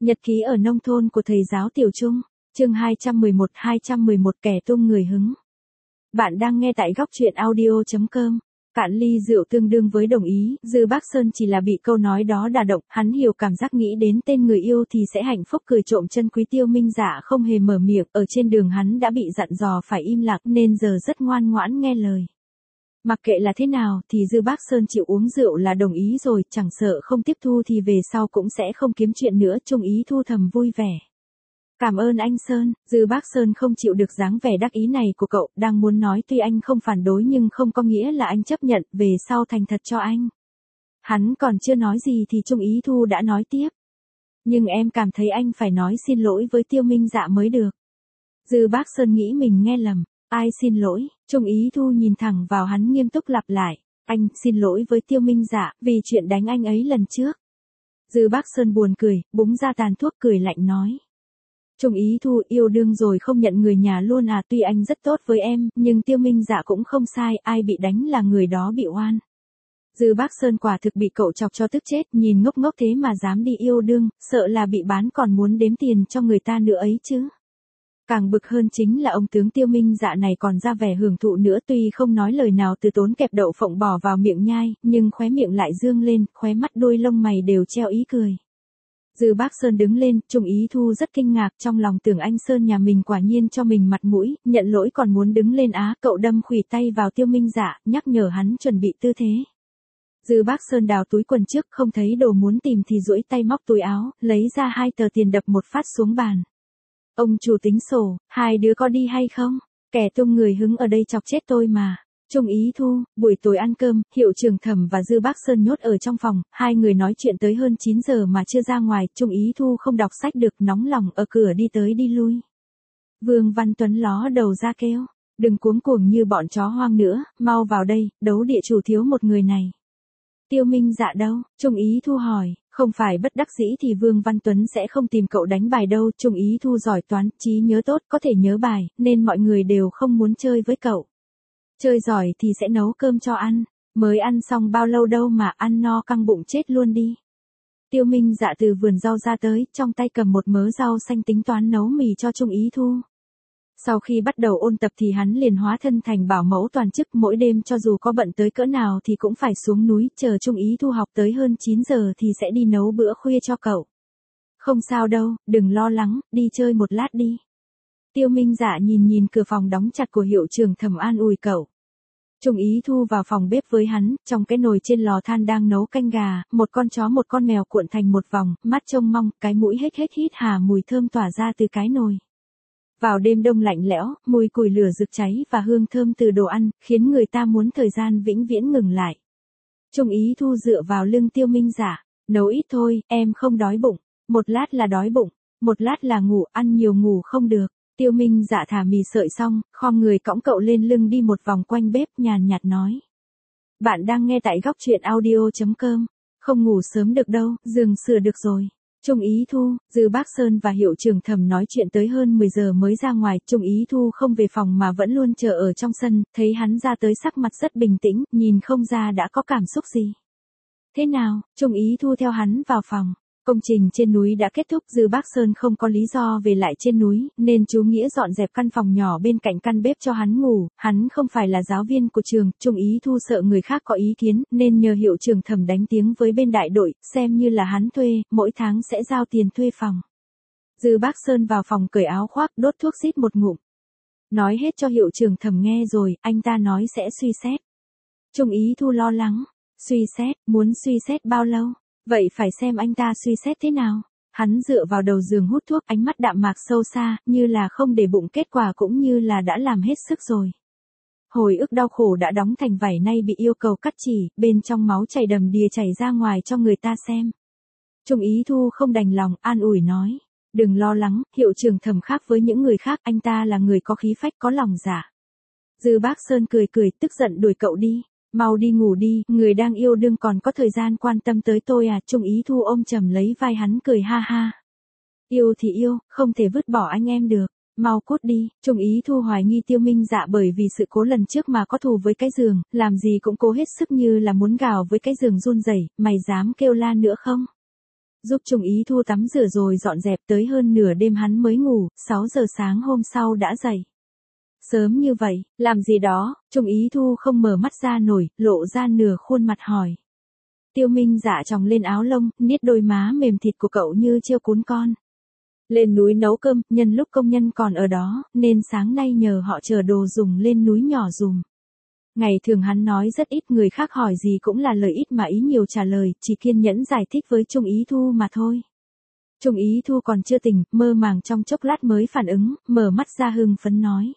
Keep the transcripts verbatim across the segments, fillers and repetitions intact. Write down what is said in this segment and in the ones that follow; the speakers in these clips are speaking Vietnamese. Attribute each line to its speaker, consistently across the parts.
Speaker 1: Nhật ký ở nông thôn của thầy giáo Tiểu Trung, chương hai trăm mười một hai trăm mười một kẻ tung người hứng. Bạn đang nghe tại góc truyện audio chấm com. Cạn ly rượu tương đương với đồng ý, Dư Bác Sơn chỉ là bị câu nói đó đả động, hắn hiểu cảm giác nghĩ đến tên người yêu thì sẽ hạnh phúc cười trộm chân quý. Tiêu Minh Dạ không hề mở miệng, ở trên đường hắn đã bị dặn dò phải im lặng nên giờ rất ngoan ngoãn nghe lời. Mặc kệ là thế nào thì Dư Bác Sơn chịu uống rượu là đồng ý rồi, chẳng sợ không tiếp thu thì về sau cũng sẽ không kiếm chuyện nữa. Trung Ý Thu thầm vui vẻ. Cảm ơn anh Sơn. Dư Bác Sơn không chịu được dáng vẻ đắc ý này của cậu, đang muốn nói tuy anh không phản đối nhưng không có nghĩa là anh chấp nhận, về sau thành thật cho anh. Hắn còn chưa nói gì thì Trung Ý Thu đã nói tiếp. Nhưng em cảm thấy anh phải nói xin lỗi với Tiêu Minh Dạ mới được. Dư Bác Sơn nghĩ mình nghe lầm. Ai xin lỗi? Trung Ý Thu nhìn thẳng vào hắn nghiêm túc lặp lại. Anh xin lỗi với Tiêu Minh Dạ vì chuyện đánh anh ấy lần trước. Dư Bác Sơn buồn cười, búng ra tàn thuốc cười lạnh nói. Trung Ý Thu, yêu đương rồi không nhận người nhà luôn à? Tuy anh rất tốt với em, nhưng Tiêu Minh Dạ cũng không sai, ai bị đánh là người đó bị oan. Dư Bác Sơn quả thực bị cậu chọc cho tức chết, nhìn ngốc ngốc thế mà dám đi yêu đương, sợ là bị bán còn muốn đếm tiền cho người ta nữa ấy chứ. Càng bực hơn chính là ông tướng Tiêu Minh Dạ này còn ra vẻ hưởng thụ nữa, tuy không nói lời nào từ tốn kẹp đậu phộng bỏ vào miệng nhai, nhưng khóe miệng lại dương lên, khóe mắt đôi lông mày đều treo ý cười. Dư Bác Sơn đứng lên, Trung Ý Thu rất kinh ngạc, trong lòng tưởng anh Sơn nhà mình quả nhiên cho mình mặt mũi, nhận lỗi còn muốn đứng lên á. Cậu đâm khuỷu tay vào Tiêu Minh Dạ, nhắc nhở hắn chuẩn bị tư thế. Dư Bác Sơn đào túi quần trước, không thấy đồ muốn tìm thì duỗi tay móc túi áo, lấy ra hai tờ tiền đập một phát xuống bàn. Ông chủ tính sổ, hai đứa có đi hay không? Kẻ tung người hứng ở đây chọc chết tôi mà. Trung Ý Thu, buổi tối ăn cơm, Hiệu Trường Thẩm và Dư Bác Sơn nhốt ở trong phòng, hai người nói chuyện tới hơn chín giờ mà chưa ra ngoài. Trung Ý Thu không đọc sách được, nóng lòng ở cửa đi tới đi lui. Vương Văn Tuấn ló đầu ra kêu, đừng cuống cuồng như bọn chó hoang nữa, mau vào đây, đấu địa chủ thiếu một người này. Tiêu Minh Dạ đâu? Trung Ý Thu hỏi. Không phải bất đắc dĩ thì Vương Văn Tuấn sẽ không tìm cậu đánh bài đâu. Trung Ý Thu giỏi toán, trí nhớ tốt, có thể nhớ bài, nên mọi người đều không muốn chơi với cậu. Chơi giỏi thì sẽ nấu cơm cho ăn. Mới ăn xong bao lâu đâu mà ăn no căng bụng chết luôn đi. Tiêu Minh Dạ từ vườn rau ra tới, trong tay cầm một mớ rau xanh tính toán nấu mì cho Trung Ý Thu. Sau khi bắt đầu ôn tập thì hắn liền hóa thân thành bảo mẫu toàn chức, mỗi đêm cho dù có bận tới cỡ nào thì cũng phải xuống núi, chờ Trung Ý Thu học tới hơn chín giờ thì sẽ đi nấu bữa khuya cho cậu. Không sao đâu, đừng lo lắng, đi chơi một lát đi. Tiêu Minh Dạ nhìn nhìn cửa phòng đóng chặt của Hiệu Trường Thẩm an ủi cậu. Trung Ý Thu vào phòng bếp với hắn, trong cái nồi trên lò than đang nấu canh gà, một con chó một con mèo cuộn thành một vòng, mắt trông mong, cái mũi hết hết hít hà mùi thơm tỏa ra từ cái nồi. Vào đêm đông lạnh lẽo, mùi củi lửa rực cháy và hương thơm từ đồ ăn, khiến người ta muốn thời gian vĩnh viễn ngừng lại. Trung Ý Thu dựa vào lưng Tiêu Minh Dạ, nấu ít thôi, em không đói bụng, một lát là đói bụng, một lát là ngủ, ăn nhiều ngủ không được. Tiêu Minh Dạ thả mì sợi xong, khom người cõng cậu lên lưng đi một vòng quanh bếp, nhàn nhạt nói. Bạn đang nghe tại góc truyện audio chấm com, không ngủ sớm được đâu, giường sửa được rồi. Trung Ý Thu, Dư Bác Sơn và Hiệu Trường Thẩm nói chuyện tới hơn mười giờ mới ra ngoài. Trung Ý Thu không về phòng mà vẫn luôn chờ ở trong sân, thấy hắn ra tới sắc mặt rất bình tĩnh, nhìn không ra đã có cảm xúc gì. Thế nào? Trung Ý Thu theo hắn vào phòng. Công trình trên núi đã kết thúc, Dư Bác Sơn không có lý do về lại trên núi, nên chú Nghĩa dọn dẹp căn phòng nhỏ bên cạnh căn bếp cho hắn ngủ. Hắn không phải là giáo viên của trường, Trung Ý Thu sợ người khác có ý kiến, nên nhờ Hiệu Trường Thẩm đánh tiếng với bên đại đội, xem như là hắn thuê, mỗi tháng sẽ giao tiền thuê phòng. Dư Bác Sơn vào phòng cởi áo khoác, đốt thuốc xít một ngụm. Nói hết cho Hiệu Trường Thẩm nghe rồi, anh ta nói sẽ suy xét. Trung Ý Thu lo lắng. Suy xét, muốn suy xét bao lâu? Vậy phải xem anh ta suy xét thế nào. Hắn dựa vào đầu giường hút thuốc, ánh mắt đạm mạc sâu xa, như là không để bụng, kết quả cũng như là đã làm hết sức rồi. Hồi ức đau khổ đã đóng thành vảy nay bị yêu cầu cắt chỉ, bên trong máu chảy đầm đìa chảy ra ngoài cho người ta xem. Trung Ý Thu không đành lòng, an ủi nói. Đừng lo lắng, Hiệu Trường Thẩm khác với những người khác, anh ta là người có khí phách có lòng dạ. Dư Bác Sơn cười cười, tức giận đuổi cậu đi. Mau đi ngủ đi, người đang yêu đương còn có thời gian quan tâm tới tôi à? Trung Ý Thu ôm chầm lấy vai hắn cười ha ha. Yêu thì yêu, không thể vứt bỏ anh em được. Mau cút đi. Trung Ý Thu hoài nghi Tiêu Minh Dạ bởi vì sự cố lần trước mà có thù với cái giường, làm gì cũng cố hết sức như là muốn gào với cái giường run rẩy, mày dám kêu la nữa không? giúp Trung Ý Thu tắm rửa rồi dọn dẹp, tới hơn nửa đêm hắn mới ngủ, sáu giờ sáng hôm sau đã dậy. Sớm như vậy, làm gì đó? Trung Ý Thu không mở mắt ra nổi, lộ ra nửa khuôn mặt hỏi. Tiêu Minh Dạ chòng lên áo lông, niết đôi má mềm thịt của cậu như chiêu cún con. Lên núi nấu cơm, nhân lúc công nhân còn ở đó, nên sáng nay nhờ họ chở đồ dùng lên núi nhỏ dùm. Ngày thường hắn nói rất ít, người khác hỏi gì cũng là lời ít mà ý nhiều trả lời, chỉ kiên nhẫn giải thích với Trung Ý Thu mà thôi. Trung Ý Thu còn chưa tỉnh, mơ màng trong chốc lát mới phản ứng, mở mắt ra hưng phấn nói.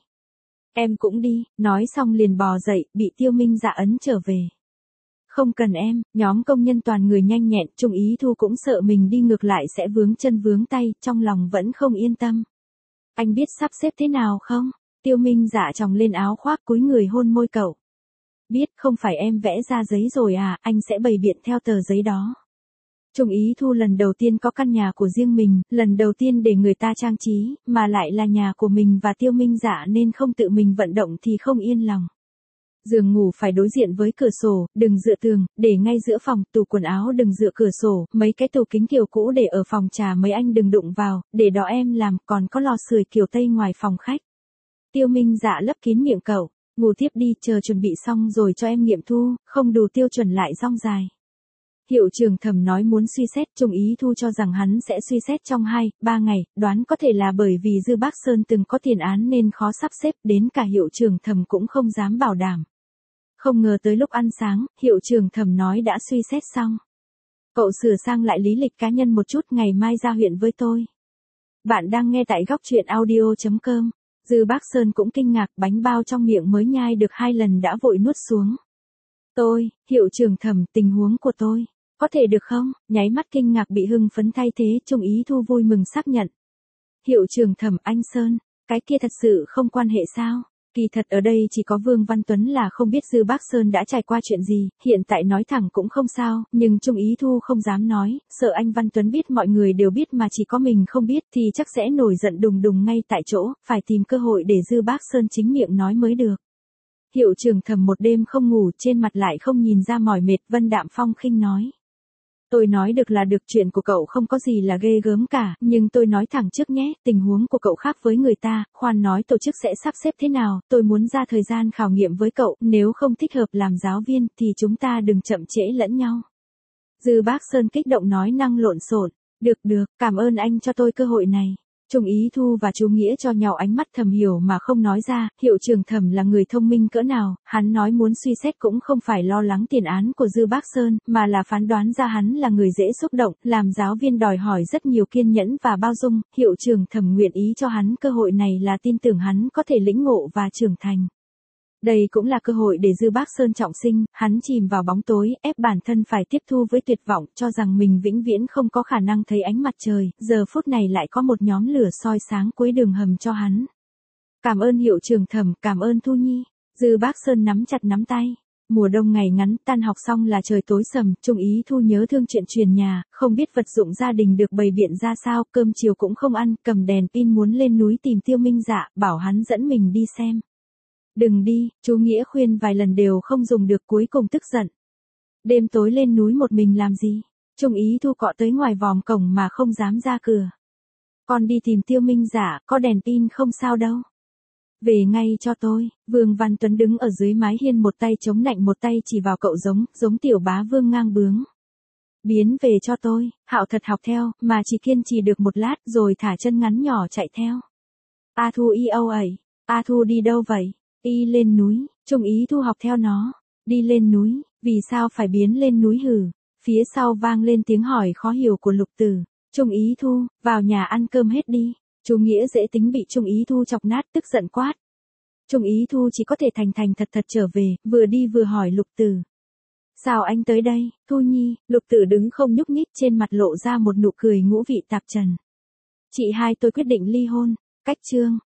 Speaker 1: Em cũng đi, nói xong liền bò dậy, bị Tiêu Minh Dạ ấn trở về. Không cần em, nhóm công nhân toàn người nhanh nhẹn, Trung Ý Thu cũng sợ mình đi ngược lại sẽ vướng chân vướng tay, trong lòng vẫn không yên tâm. Anh biết sắp xếp thế nào không? Tiêu Minh Dạ chòng lên áo khoác cúi người hôn môi cậu. Biết, không phải em vẽ ra giấy rồi à, anh sẽ bày biện theo tờ giấy đó. Trung Ý Thu lần đầu tiên có căn nhà của riêng mình, lần đầu tiên để người ta trang trí, mà lại là nhà của mình và Tiêu Minh Dạ nên không tự mình vận động thì không yên lòng. Giường ngủ phải đối diện với cửa sổ, đừng dựa tường, để ngay giữa phòng, tủ quần áo đừng dựa cửa sổ, mấy cái tủ kính kiểu cũ để ở phòng trà mấy anh đừng đụng vào, để đó em làm, còn có lò sưởi kiểu Tây ngoài phòng khách. Tiêu Minh Dạ lấp kín miệng cậu, ngủ tiếp đi, chờ chuẩn bị xong rồi cho em nghiệm thu, không đủ tiêu chuẩn lại rong dài. Hiệu trưởng Thẩm nói muốn suy xét, Trung Ý Thu cho rằng hắn sẽ suy xét trong hai, ba ngày, đoán có thể là bởi vì Dư Bác Sơn từng có tiền án nên khó sắp xếp, đến cả hiệu trưởng Thẩm cũng không dám bảo đảm. Không ngờ tới lúc ăn sáng, hiệu trưởng Thẩm nói đã suy xét xong. Cậu sửa sang lại lý lịch cá nhân một chút, ngày mai ra huyện với tôi. Bạn đang nghe tại góc truyện audio chấm com. Dư Bác Sơn cũng kinh ngạc, bánh bao trong miệng mới nhai được hai lần đã vội nuốt xuống. Tôi, hiệu trưởng Thẩm, tình huống của tôi, có thể được không? Nháy mắt kinh ngạc bị hưng phấn thay thế, Trung Ý Thu vui mừng xác nhận. Hiệu trưởng Thẩm, anh Sơn, cái kia thật sự không quan hệ sao? Kỳ thật ở đây chỉ có Vương Văn Tuấn là không biết Dư Bác Sơn đã trải qua chuyện gì, hiện tại nói thẳng cũng không sao, nhưng Trung Ý Thu không dám nói, sợ anh Văn Tuấn biết mọi người đều biết mà chỉ có mình không biết thì chắc sẽ nổi giận đùng đùng ngay tại chỗ, phải tìm cơ hội để Dư Bác Sơn chính miệng nói mới được. Hiệu trưởng Thẩm một đêm không ngủ, trên mặt lại không nhìn ra mỏi mệt, Vân Đạm Phong khinh nói. Tôi nói được là được, chuyện của cậu không có gì là ghê gớm cả, nhưng tôi nói thẳng trước nhé, tình huống của cậu khác với người ta, khoan nói tổ chức sẽ sắp xếp thế nào, tôi muốn ra thời gian khảo nghiệm với cậu, nếu không thích hợp làm giáo viên thì chúng ta đừng chậm trễ lẫn nhau. Dư Bác Sơn kích động nói năng lộn xộn, được được, cảm ơn anh cho tôi cơ hội này. Trung Ý Thu và chú Nghĩa cho nhau ánh mắt thầm hiểu mà không nói ra, hiệu trưởng Thẩm là người thông minh cỡ nào, hắn nói muốn suy xét cũng không phải lo lắng tiền án của Dư Bác Sơn, mà là phán đoán ra hắn là người dễ xúc động, làm giáo viên đòi hỏi rất nhiều kiên nhẫn và bao dung, hiệu trưởng Thẩm nguyện ý cho hắn cơ hội này là tin tưởng hắn có thể lĩnh ngộ và trưởng thành. Đây cũng là cơ hội để Dư Bác Sơn trọng sinh, hắn chìm vào bóng tối, ép bản thân phải tiếp thu với tuyệt vọng, cho rằng mình vĩnh viễn không có khả năng thấy ánh mặt trời, giờ phút này lại có một nhóm lửa soi sáng cuối đường hầm cho hắn. Cảm ơn hiệu trưởng Thẩm, cảm ơn Thu Nhi. Dư Bác Sơn nắm chặt nắm tay. Mùa đông ngày ngắn, tan học xong là trời tối sầm, Trung Ý Thu nhớ thương chuyện truyền nhà, không biết vật dụng gia đình được bày biện ra sao, cơm chiều cũng không ăn, cầm đèn pin muốn lên núi tìm Tiêu Minh Dạ, bảo hắn dẫn mình đi xem. Đừng đi, chú Nghĩa khuyên vài lần đều không dùng được, cuối cùng tức giận. Đêm tối lên núi một mình làm gì? Trung Ý Thu cọ tới ngoài vòm cổng mà không dám ra cửa. Con đi tìm Tiêu Minh Dạ, có đèn pin không sao đâu. Về ngay cho tôi. Vương Văn Tuấn đứng ở dưới mái hiên, một tay chống nạnh một tay chỉ vào cậu, giống, giống tiểu bá vương ngang bướng. Biến về cho tôi. Hạo thật học theo, mà chỉ kiên trì được một lát rồi thả chân ngắn nhỏ chạy theo. A Thu y âu ẩy. A Thu đi đâu vậy? Y lên núi. Trung Ý Thu học theo nó. Đi lên núi, vì sao phải biến lên núi hử? Phía sau vang lên tiếng hỏi khó hiểu của Lục Tử. Trung Ý Thu, vào nhà ăn cơm hết đi. Chú Nghĩa dễ tính bị Trung Ý Thu chọc nát, tức giận quát. Trung Ý Thu chỉ có thể thành thành thật thật trở về, vừa đi vừa hỏi Lục Tử. Sao anh tới đây, Thu Nhi? Lục Tử đứng không nhúc nhích, trên mặt lộ ra một nụ cười ngũ vị tạp trần. Chị hai tôi quyết định ly hôn. Cách chương.